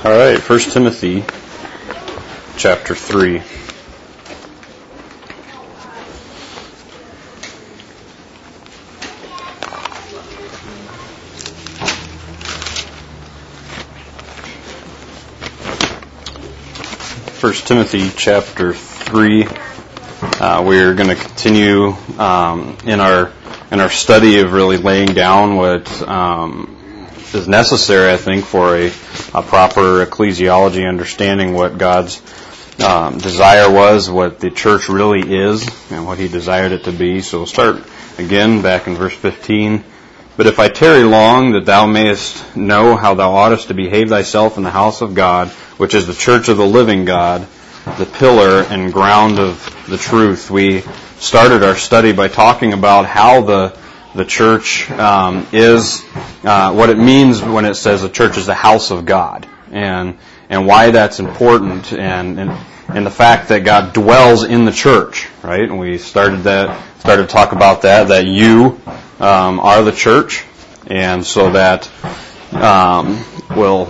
All right, 1 Timothy chapter 3. First Timothy chapter 3. We're going to continue in our study of really laying down what is necessary, I think, for a proper ecclesiology, understanding what God's desire was, what the church really is, and what He desired it to be. So we'll start again back in verse 15. But if I tarry long, that thou mayest know how thou oughtest to behave thyself in the house of God, which is the church of the living God, the pillar and ground of the truth. We started our study by talking about how the church is, what it means when it says the church is the house of God, and why that's important, and the fact that God dwells in the church, right? And we started to talk about that you are the church, and so that we'll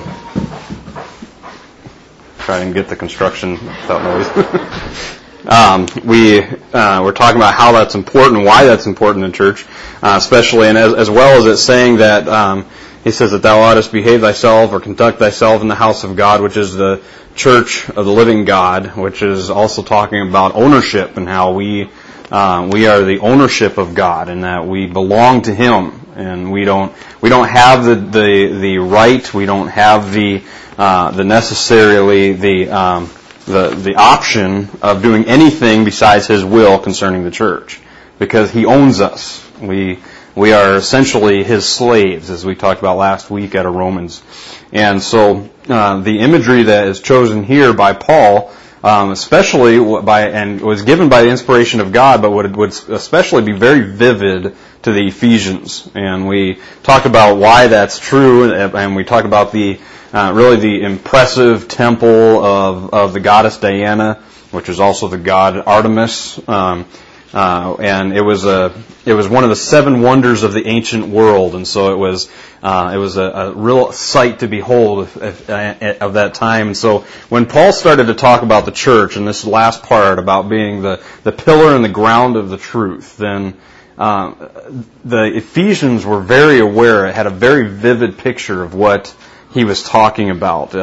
try and get the construction without noise. We're talking about how that's important, why that's important in church, especially, and as well as it's saying that he says that thou oughtest behave thyself or conduct thyself in the house of God, which is the church of the living God, which is also talking about ownership and how we are the ownership of God and that we belong to Him, and we don't have the right, we don't have the necessarily the option of doing anything besides His will concerning the church, because He owns us. We are essentially His slaves, as we talked about last week out of Romans. And so the imagery that is chosen here by Paul, especially and was given by the inspiration of God, but would especially be very vivid to the Ephesians. And we talk about why that's true, and we talk about really the impressive temple of the goddess Diana, which is also the god Artemis, and it was one of the seven wonders of the ancient world, and so it was a real sight to behold of that time. And so when Paul started to talk about the church in this last part about being the pillar and the ground of the truth, then the Ephesians were very aware. It had a very vivid picture of what he was talking about.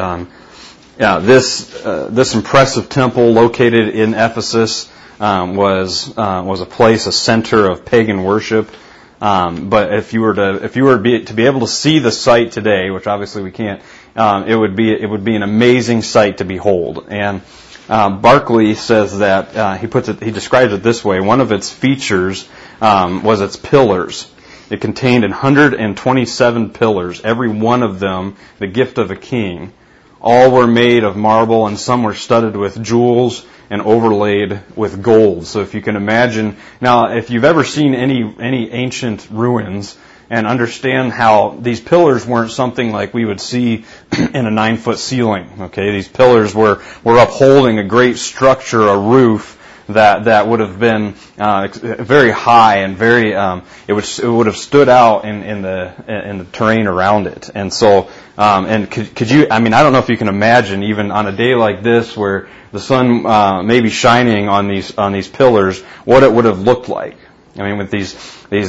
This impressive temple located in Ephesus was a place, a center of pagan worship. But if you were to be able to see the site today, which obviously we can't, it would be an amazing sight to behold. And Barclay says that he describes it this way: one of its features was its pillars. It contained 127 pillars, every one of them the gift of a king. All were made of marble, and some were studded with jewels and overlaid with gold. So if you can imagine, now if you've ever seen any ancient ruins and understand how these pillars weren't something like we would see in a 9-foot ceiling. Okay, these pillars were upholding a great structure, a roof that would have been very high and very it would have stood out in the terrain around it. And so and could you, I mean, I don't know if you can imagine, even on a day like this where the sun may be shining on these pillars, what it would have looked like. I mean, with these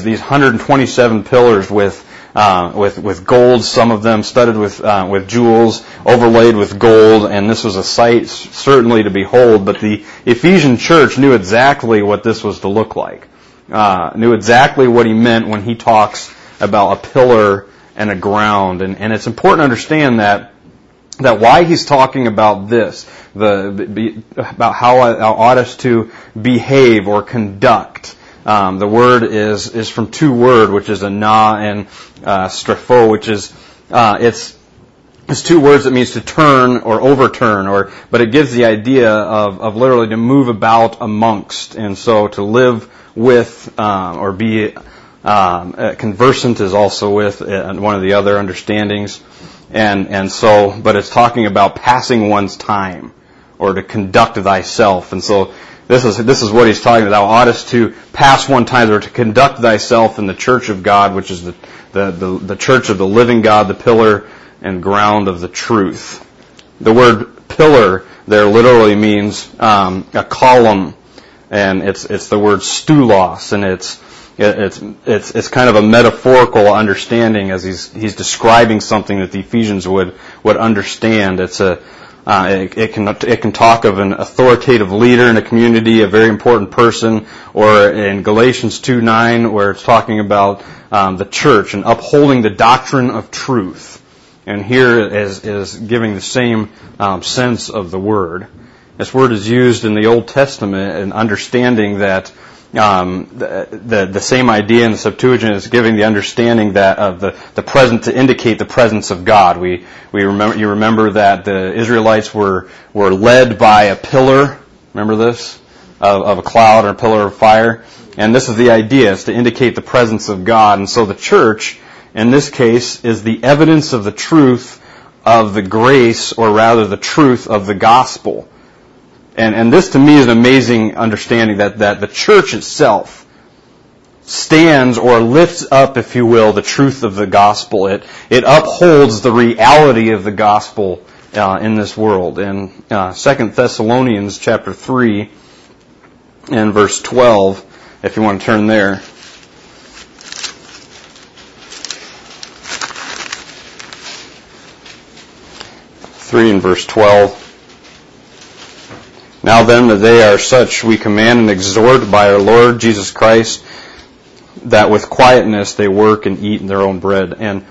127 pillars with gold, some of them studded with jewels, overlaid with gold, and this was a sight certainly to behold. But the Ephesian church knew exactly what this was to look like, knew exactly what he meant when he talks about a pillar and a ground. And it's important to understand that why he's talking about this, about how ought us to behave or conduct. The word is from two words, which is ana and strepho, which is it's two words that means to turn or overturn, but it gives the idea of literally to move about amongst, and so to live with or be conversant is also with one of the other understandings, and so, but it's talking about passing one's time or to conduct thyself, and so. This is what he's talking about. Thou oughtest to pass one time, or to conduct thyself in the church of God, which is the church of the living God, the pillar and ground of the truth. The word pillar there literally means a column, and it's the word stulos, and it's kind of a metaphorical understanding as he's describing something that the Ephesians would understand. It can talk of an authoritative leader in a community, a very important person, or in Galatians 2:9 where it's talking about the church and upholding the doctrine of truth. And here is giving the same sense of the word. This word is used in the Old Testament in understanding that the same idea in the Septuagint is giving the understanding that of the present to indicate the presence of God. You remember that the Israelites were led by a pillar. Remember this? Of a cloud or a pillar of fire. And this is the idea, is to indicate the presence of God. And so the church, in this case, is the evidence of the truth of the grace, or rather the truth of the gospel. And this to me is an amazing understanding that the church itself stands or lifts up, if you will, the truth of the gospel. It upholds the reality of the gospel in this world. In 2 Thessalonians chapter 3 and verse 12, if you want to turn there. 3 and verse 12. Now then, that they are such, we command and exhort by our Lord Jesus Christ, that with quietness they work and eat their own bread. And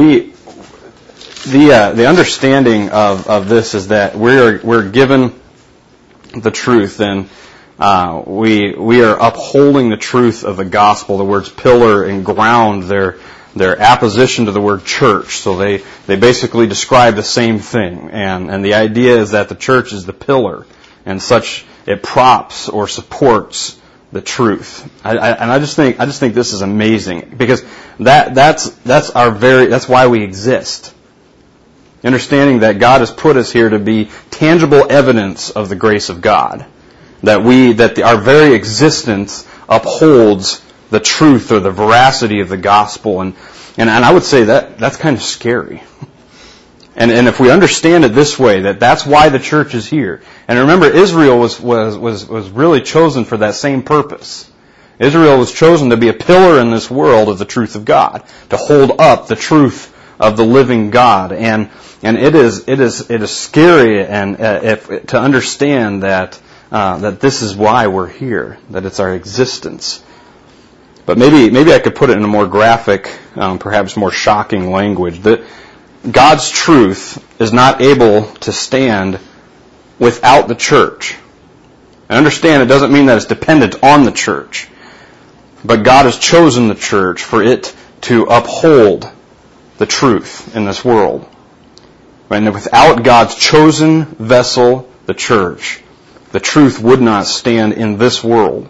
the understanding of this is that we're given the truth, and we are upholding the truth of the gospel. The words pillar and ground, their apposition to the word church. So they basically describe the same thing. And the idea is that the church is the pillar, and such it props or supports the truth. I just think this is amazing, because that's why we exist. Understanding that God has put us here to be tangible evidence of the grace of God, that our very existence upholds the truth or the veracity of the gospel, and I would say that's kind of scary. And if we understand it this way, that's why the church is here. And remember, Israel was really chosen for that same purpose. Israel was chosen to be a pillar in this world of the truth of God, to hold up the truth of the living God. And it is scary to understand that this is why we're here, that it's our existence. But maybe I could put it in a more graphic, perhaps more shocking language, that God's truth is not able to stand without the church. And understand, it doesn't mean that it's dependent on the church. But God has chosen the church for it to uphold the truth in this world. And without God's chosen vessel, the church, the truth would not stand in this world.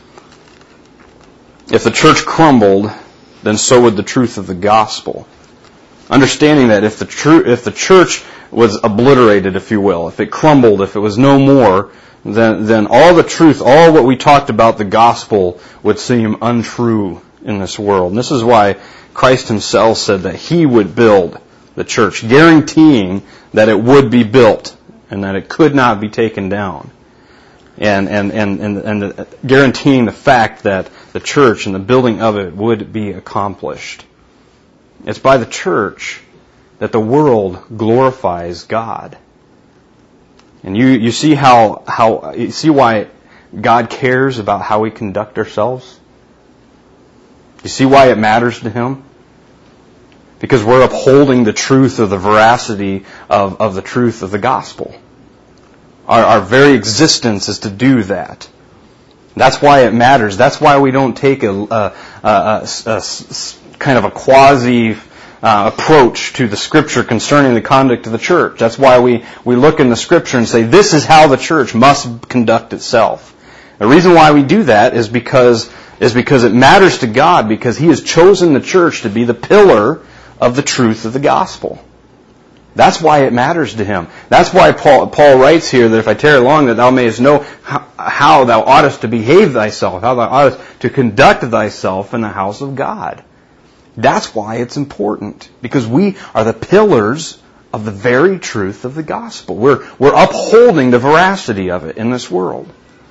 If the church crumbled, then so would the truth of the gospel. Understanding that if the church was obliterated, if you will, if it crumbled, if it was no more, then all the truth, all what we talked about the gospel would seem untrue in this world. And this is why Christ himself said that he would build the church, guaranteeing that it would be built and that it could not be taken down. And guaranteeing the fact that the church and the building of it would be accomplished. It's by the church that the world glorifies God. And you see you see why God cares about how we conduct ourselves? You see why it matters to him? Because we're upholding the truth of the veracity of the truth of the gospel. Our very existence is to do that. That's why it matters. That's why we don't take a kind of a quasi approach to the Scripture concerning the conduct of the church. That's why we look in the Scripture and say, this is how the church must conduct itself. The reason why we do that is because it matters to God, because he has chosen the church to be the pillar of the truth of the gospel. That's why it matters to him. That's why Paul writes here that if I tarry long, that thou mayest know how thou oughtest to behave thyself, how thou oughtest to conduct thyself in the house of God. That's why it's important, because we are the pillars of the very truth of the gospel. We're upholding the veracity of it in this world.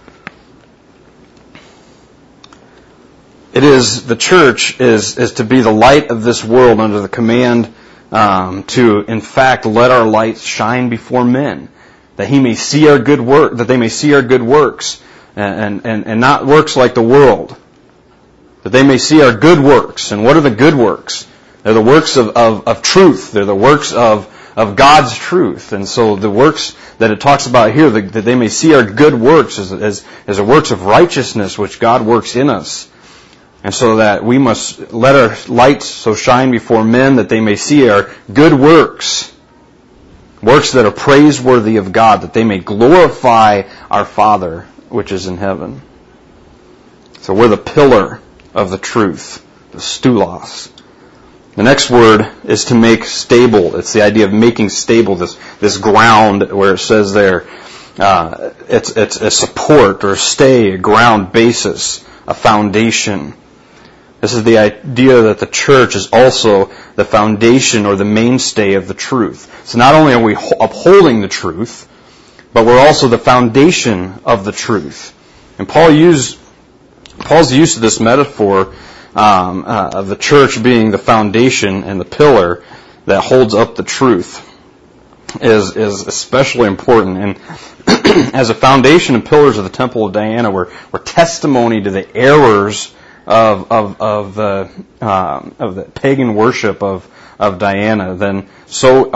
The church is to be the light of this world under the command to, in fact, let our light shine before men, that they may see our good works, and not works like the world. That they may see our good works. And what are the good works? They're the works of truth. They're the works of God's truth. And so the works that it talks about here, that they may see our good works as the works of righteousness which God works in us. And so that we must let our lights so shine before men that they may see our good works, works that are praiseworthy of God, that they may glorify our Father which is in heaven. So we're the pillar of the truth, the stoulos. The next word is to make stable. It's the idea of making stable this ground where it says there, it's a support or stay, a ground basis, a foundation. This is the idea that the church is also the foundation or the mainstay of the truth. So not only are we upholding the truth, but we're also the foundation of the truth. And Paul's use of this metaphor of the church being the foundation and the pillar that holds up the truth is especially important. And as a foundation and pillars of the Temple of Diana, we're testimony to the errors of the pagan worship of Diana. Then so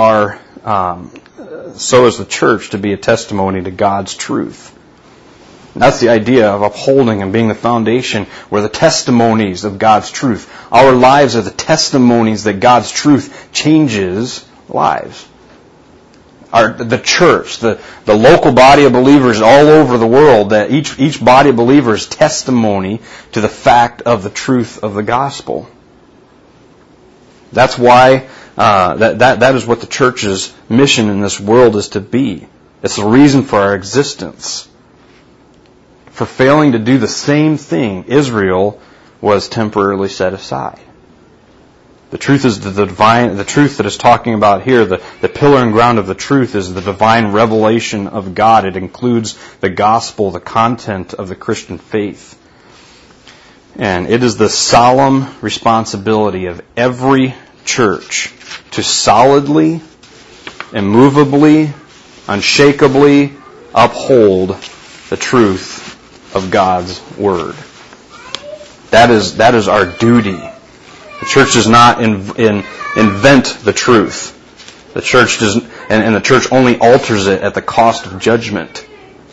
is the church to be a testimony to God's truth. And that's the idea of upholding and being the foundation. We're the testimonies of God's truth. Our lives are the testimonies that God's truth changes lives. The church, the local body of believers all over the world, that each body of believers testimony to the fact of the truth of the gospel. That's why that is what the church's mission in this world is to be. It's the reason for our existence. For failing to do the same thing, Israel was temporarily set aside. The truth is the truth that is talking about here, the pillar and ground of the truth is the divine revelation of God. It includes the gospel, the content of the Christian faith. And it is the solemn responsibility of every church to solidly, immovably, unshakably uphold the truth of God's Word. That is our duty. The church does not invent the truth. The church doesn't, and the church only alters it at the cost of judgment.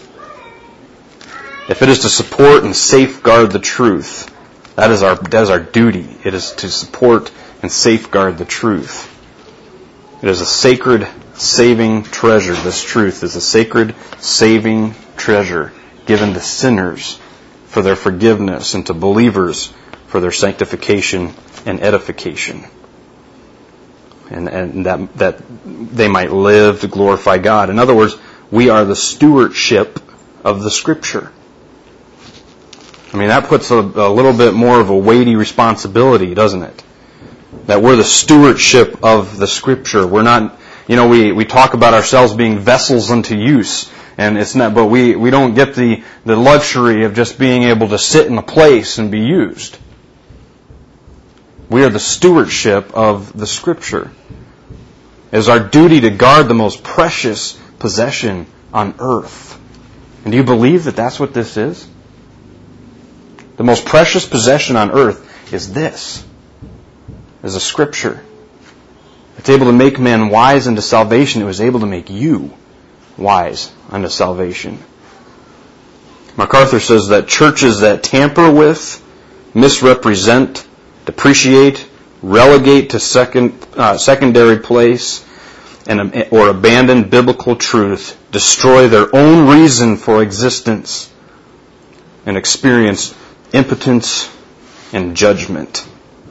If it is to support and safeguard the truth, that is our duty. It is to support and safeguard the truth. It is a sacred saving treasure. This truth is a sacred saving treasure given to sinners for their forgiveness and to believers for their sanctification and edification. And that they might live to glorify God. In other words, we are the stewardship of the Scripture. I mean, that puts a little bit more of a weighty responsibility, doesn't it? That we're the stewardship of the Scripture. We're not, we talk about ourselves being vessels unto use. And it's not, but we don't get the luxury of just being able to sit in a place and be used. We are the stewardship of the Scripture. It is our duty to guard the most precious possession on earth. And do you believe that that's what this is? The most precious possession on earth is this. Is a Scripture. It's able to make men wise unto salvation. It was able to make you wise unto salvation. MacArthur says that churches that tamper with, misrepresent, depreciate, relegate to secondary place, or abandon biblical truth, destroy their own reason for existence, and experience impotence and judgment.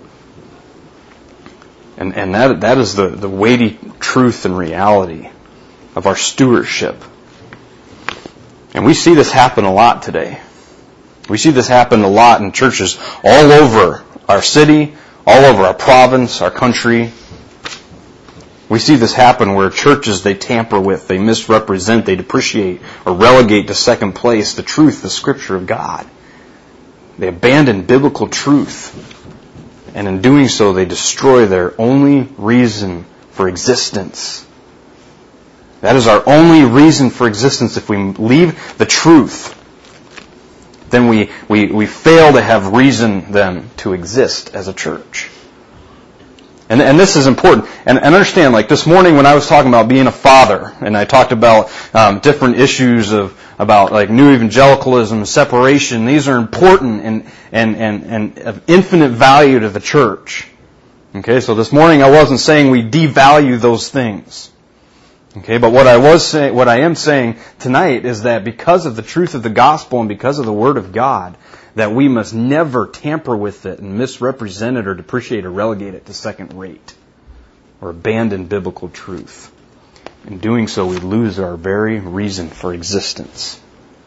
And that is the weighty truth and reality of our stewardship. And we see this happen a lot today. We see this happen a lot in churches all over our city, all over our province, our country. We see this happen where churches, they tamper with, they misrepresent, they depreciate or relegate to second place the truth, the Scripture of God. They abandon biblical truth. And in doing so, they destroy their only reason for existence. That is our only reason for existence. If we leave the truth, then we fail to have reason then to exist as a church. And this is important. And understand, like this morning when I was talking about being a father, and I talked about different issues about like new evangelicalism, separation, these are important and of infinite value to the church. Okay, so this morning I wasn't saying we devalue those things. Okay, but what I am saying tonight is that because of the truth of the gospel and because of the Word of God, that we must never tamper with it and misrepresent it or depreciate or relegate it to second rate or abandon biblical truth. In doing so, we lose our very reason for existence.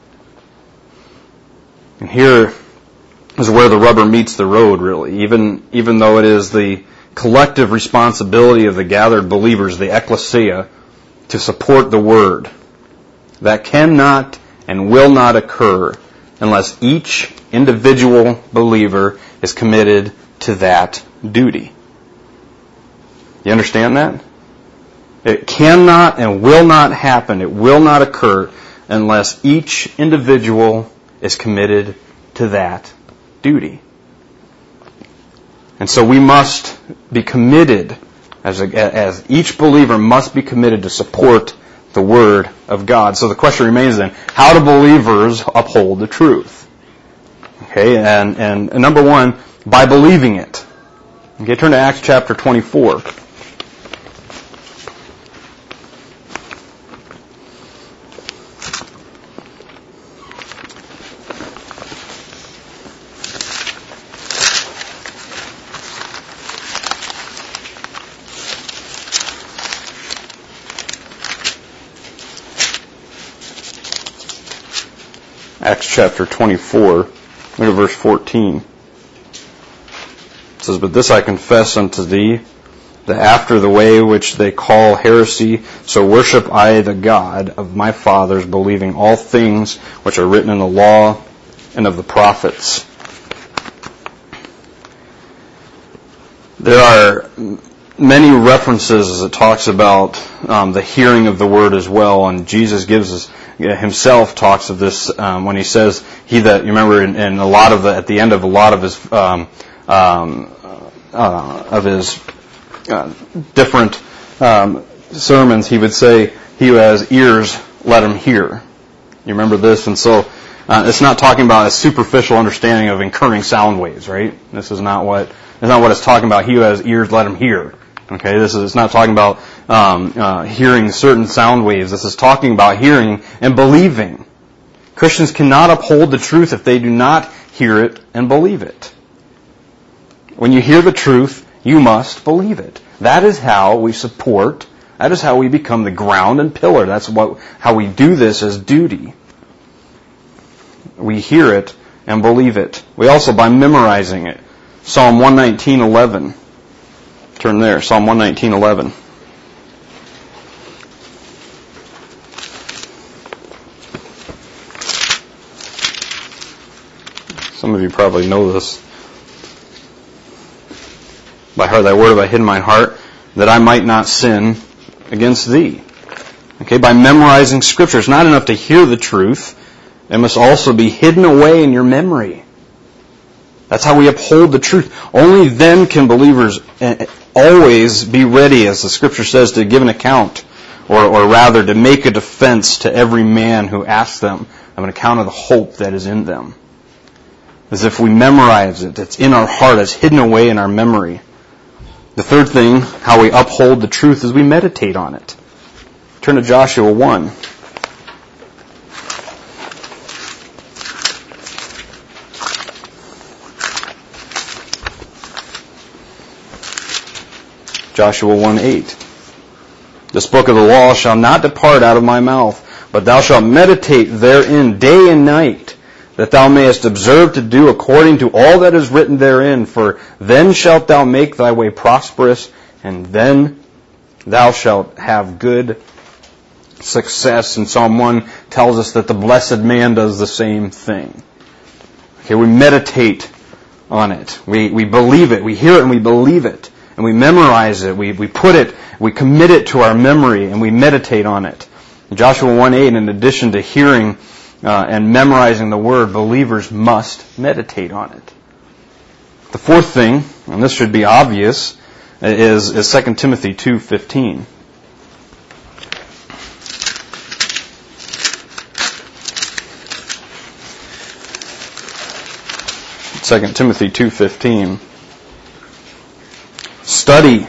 And here is where the rubber meets the road, really. Even though it is the collective responsibility of the gathered believers, the ecclesia, to support the Word, that cannot and will not occur unless each individual believer is committed to that duty. You understand that? It cannot and will not happen, it will not occur unless each individual is committed to that duty. And so we must be committed, as each believer must be committed to support the Word of God. So the question remains then, how do believers uphold the truth? Okay, and number one, by believing it. Okay, turn to Acts chapter 24. Acts chapter 24, look at verse 14. It says, "But this I confess unto thee, that after the way which they call heresy, so worship I the God of my fathers, believing all things which are written in the law and of the prophets." There are many references as it talks about the hearing of the Word as well, and Jesus gives us himself talks of this when he says, "He that," you remember in a lot of at the end of a lot of his different sermons, he would say, "He who has ears, let him hear." You remember this, and so it's not talking about a superficial understanding of incurring sound waves, right? This is not what it's talking about. He who has ears, let him hear. Okay, it's not talking about hearing certain sound waves. This is talking about hearing and believing. Christians cannot uphold the truth if they do not hear it and believe it. When you hear the truth, you must believe it. That is how we support. That is how we become the ground and pillar. That's how we do this as duty. We hear it and believe it. We also, by memorizing it. Psalm 119:11. Turn there, Psalm 119:11. Some of you probably know this. "By heart thy word have I hid in my heart, that I might not sin against thee." Okay, by memorizing Scripture. It's not enough to hear the truth. It must also be hidden away in your memory. That's how we uphold the truth. Only then can believers always be ready, as the Scripture says, to give an account, or rather to make a defense to every man who asks them of an account of the hope that is in them. As if we memorize it, it's in our heart, it's hidden away in our memory. The third thing, how we uphold the truth, is we meditate on it. Turn to Joshua 1. Joshua 1:8. "This book of the law shall not depart out of my mouth, but thou shalt meditate therein day and night, that thou mayest observe to do according to all that is written therein. For then shalt thou make thy way prosperous, and then Thou shalt have good success. And Psalm 1 tells us that the blessed man does the same thing. Okay, we meditate on it. We believe it. We hear it and we believe it. And we memorize it. We put it, we commit it to our memory and we meditate on it. In Joshua 1:8, in addition to hearing and memorizing the Word, believers must meditate on it. The fourth thing, and this should be obvious, is 2 Timothy 2:15. 2 Timothy 2:15. Study.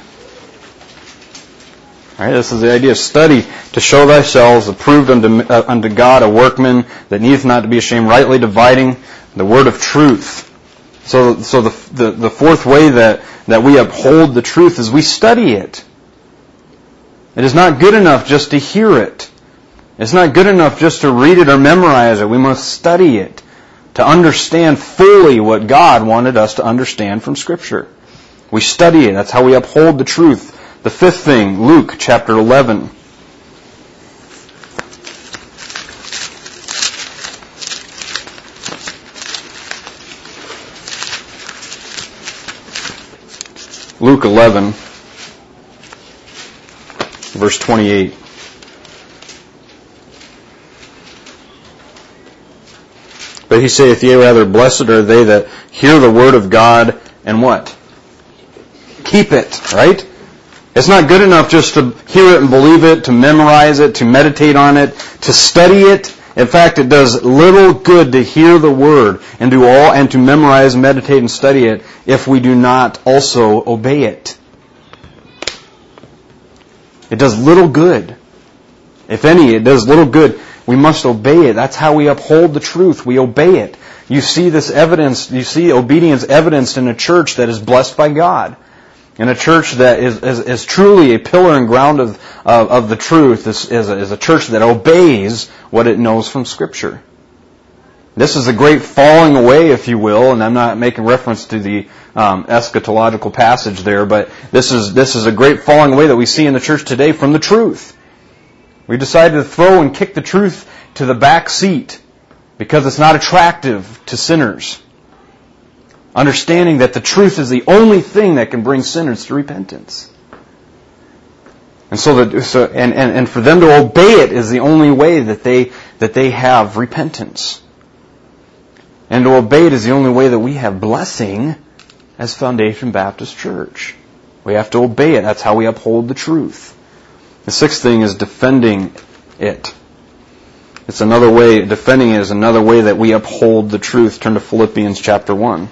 All right, this is the idea. Study to show thyself approved unto God, a workman that needeth not to be ashamed, rightly dividing the word of truth. So the fourth way that we uphold the truth is we study it. It is not good enough just to hear it. It's not good enough just to read it or memorize it. We must study it to understand fully what God wanted us to understand from Scripture. We study it. That's how we uphold the truth. The fifth thing, Luke chapter 11. Luke 11, verse 28. But he saith, yea, rather, blessed are they that hear the word of God and what? Keep it, right? It's not good enough just to hear it and believe it, to memorize it, to meditate on it, to study it. In fact, it does little good to hear the word and to memorize, meditate, and study it if we do not also obey it. It does little good. If any, it does little good. We must obey it. That's how we uphold the truth. We obey it. You see this evidence, you see obedience evidenced in a church that is blessed by God. In a church that is truly a pillar and ground of the truth, is a church that obeys what it knows from Scripture. This is a great falling away, if you will, and I'm not making reference to the eschatological passage there, but this is a great falling away that we see in the church today from the truth. We decided to throw and kick the truth to the back seat because it's not attractive to sinners. Understanding that the truth is the only thing that can bring sinners to repentance. And and for them to obey it is the only way that they have repentance. And to obey it is the only way that we have blessing as Foundation Baptist Church. We have to obey it. That's how we uphold the truth. The sixth thing is defending it. It's another way, defending it is another way that we uphold the truth. Turn to Philippians chapter 1.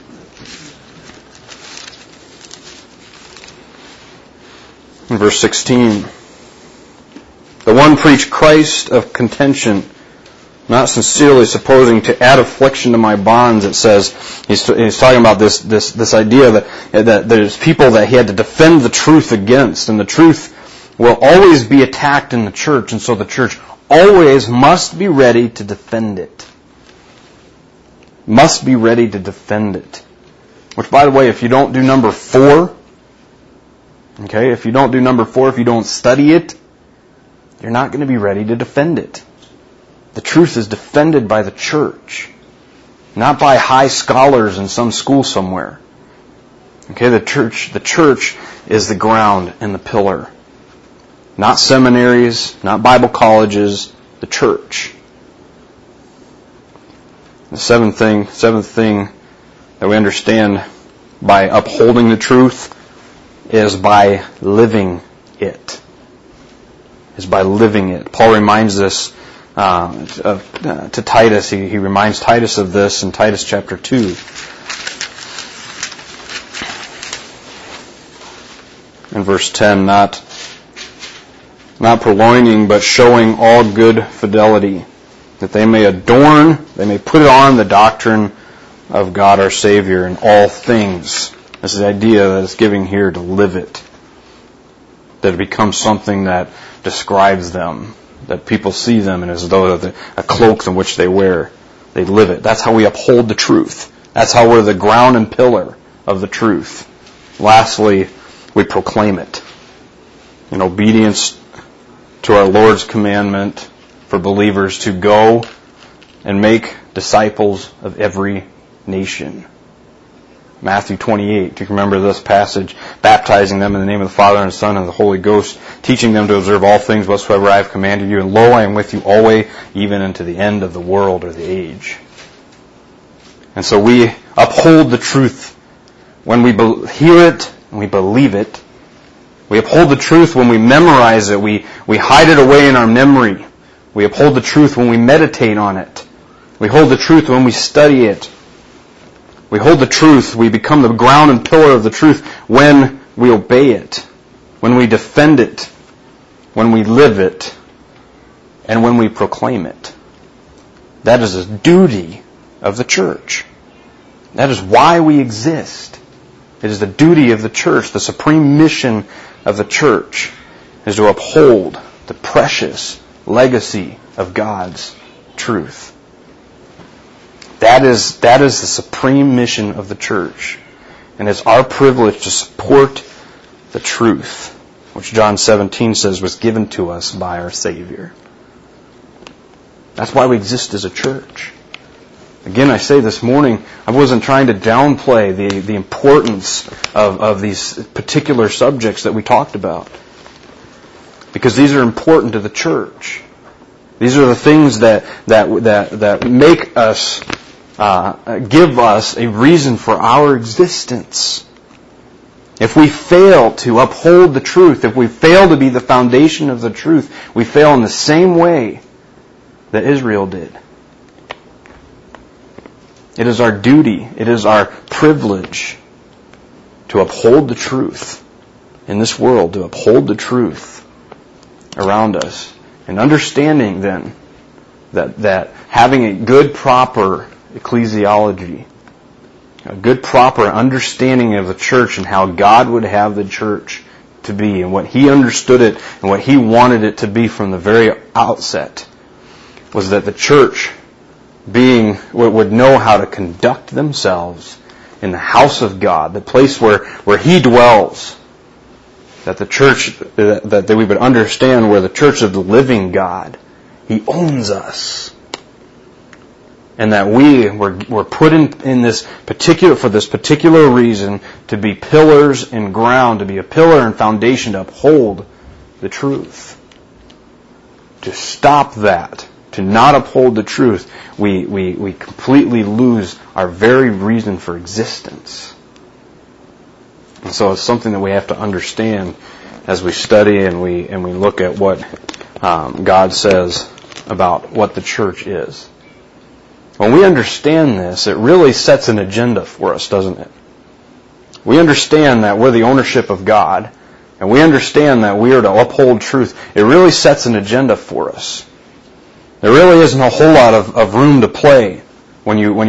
In verse 16, the one preached Christ of contention, not sincerely supposing to add affliction to my bonds. It says, he's talking about this idea that there's people that he had to defend the truth against, and the truth will always be attacked in the church, and so the church always must be ready to defend it. Must be ready to defend it. Which, by the way, if you don't do number 4, okay, if you don't do number 4, if you don't study it, you're not going to be ready to defend it. The truth is defended by the church, not by high scholars in some school somewhere. Okay, the church is the ground and the pillar. Not seminaries, not Bible colleges, the church. The seventh thing that we understand by upholding the truth is by living it. Paul reminds us to Titus. He reminds Titus of this in Titus chapter 2. In verse 10, not purloining, but showing all good fidelity, that they may put on the doctrine of God our Savior in all things. This is the idea that it's giving here, to live it. That it becomes something that describes them. That people see them and as though they're a cloak in which they wear. They live it. That's how we uphold the truth. That's how we're the ground and pillar of the truth. Lastly, we proclaim it. in obedience to our Lord's commandment for believers to go and make disciples of every nation. Matthew 28, do you remember this passage? Baptizing them in the name of the Father and the Son and the Holy Ghost, teaching them to observe all things whatsoever I have commanded you, and lo, I am with you always, even unto the end of the world or the age. And so we uphold the truth when we hear it and we believe it. We uphold the truth when we memorize it. We hide it away in our memory. We uphold the truth when we meditate on it. We hold the truth when we study it. We hold the truth. We become the ground and pillar of the truth when we obey it, when we defend it, when we live it, and when we proclaim it. That is a duty of the church. That is why we exist. It is the duty of the church, the supreme mission of the church is to uphold the precious legacy of God's truth. That is the supreme mission of the church. And it's our privilege to support the truth, which John 17 says was given to us by our Savior. That's why we exist as a church. Again, I say this morning, I wasn't trying to downplay the importance of these particular subjects that we talked about. Because these are important to the church. These are the things that make us, give us a reason for our existence. If we fail to uphold the truth, if we fail to be the foundation of the truth, we fail in the same way that Israel did. It is our duty, it is our privilege to uphold the truth in this world, to uphold the truth around us. And understanding then that having a good, proper ecclesiology, a good, proper understanding of the church and how God would have the church to be and what He understood it and what He wanted it to be from the very outset was that the church would know how to conduct themselves in the house of God, the place where He dwells. That the church, that we would understand we're the church of the living God. He owns us. And that we were put in this particular, for this particular reason, to be pillars and ground, to be a pillar and foundation to uphold the truth. To stop that, to not uphold the truth, we completely lose our very reason for existence. And so it's something that we have to understand as we study and we look at what God says about what the church is. When we understand this, it really sets an agenda for us, doesn't it? We understand that we're the ownership of God, and we understand that we are to uphold truth. It really sets an agenda for us. There really isn't a whole lot of room to play when you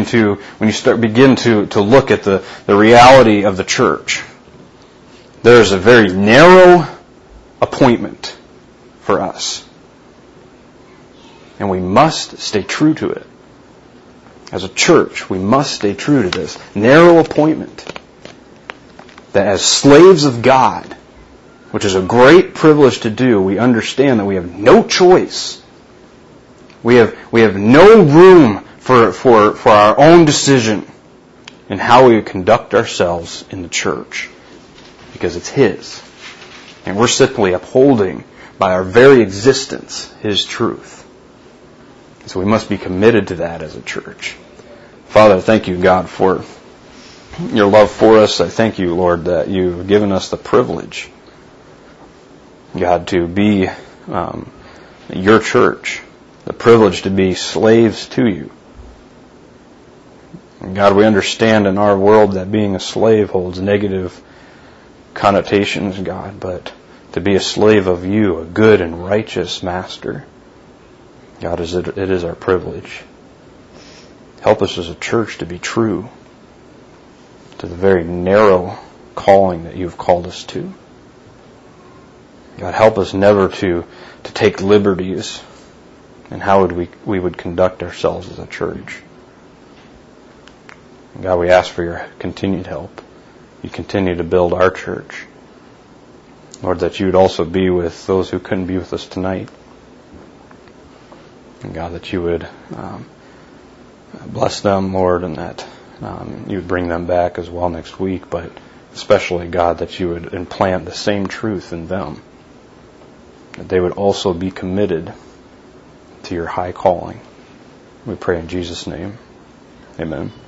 begin to look at the reality of the church. There is a very narrow appointment for us. And we must stay true to it. As a church, we must stay true to this narrow appointment. That as slaves of God, which is a great privilege to do, we understand that we have no choice. We have no room for our own decision in how we conduct ourselves in the church. Because it's His. And we're simply upholding by our very existence His truth. So we must be committed to that as a church. Father, I thank you, God, for your love for us. I thank you, Lord, that you've given us the privilege, God, to be your church, the privilege to be slaves to you. And God, we understand in our world that being a slave holds negative connotations, God, but to be a slave of you, a good and righteous master, God, it is our privilege. Help us as a church to be true to the very narrow calling that you've called us to. God, help us never to take liberties in how we would conduct ourselves as a church. And God, we ask for your continued help. You continue to build our church. Lord, that you would also be with those who couldn't be with us tonight. And God, that you would bless them, Lord, and that you would bring them back as well next week, but especially, God, that you would implant the same truth in them, that they would also be committed to your high calling. We pray in Jesus' name. Amen.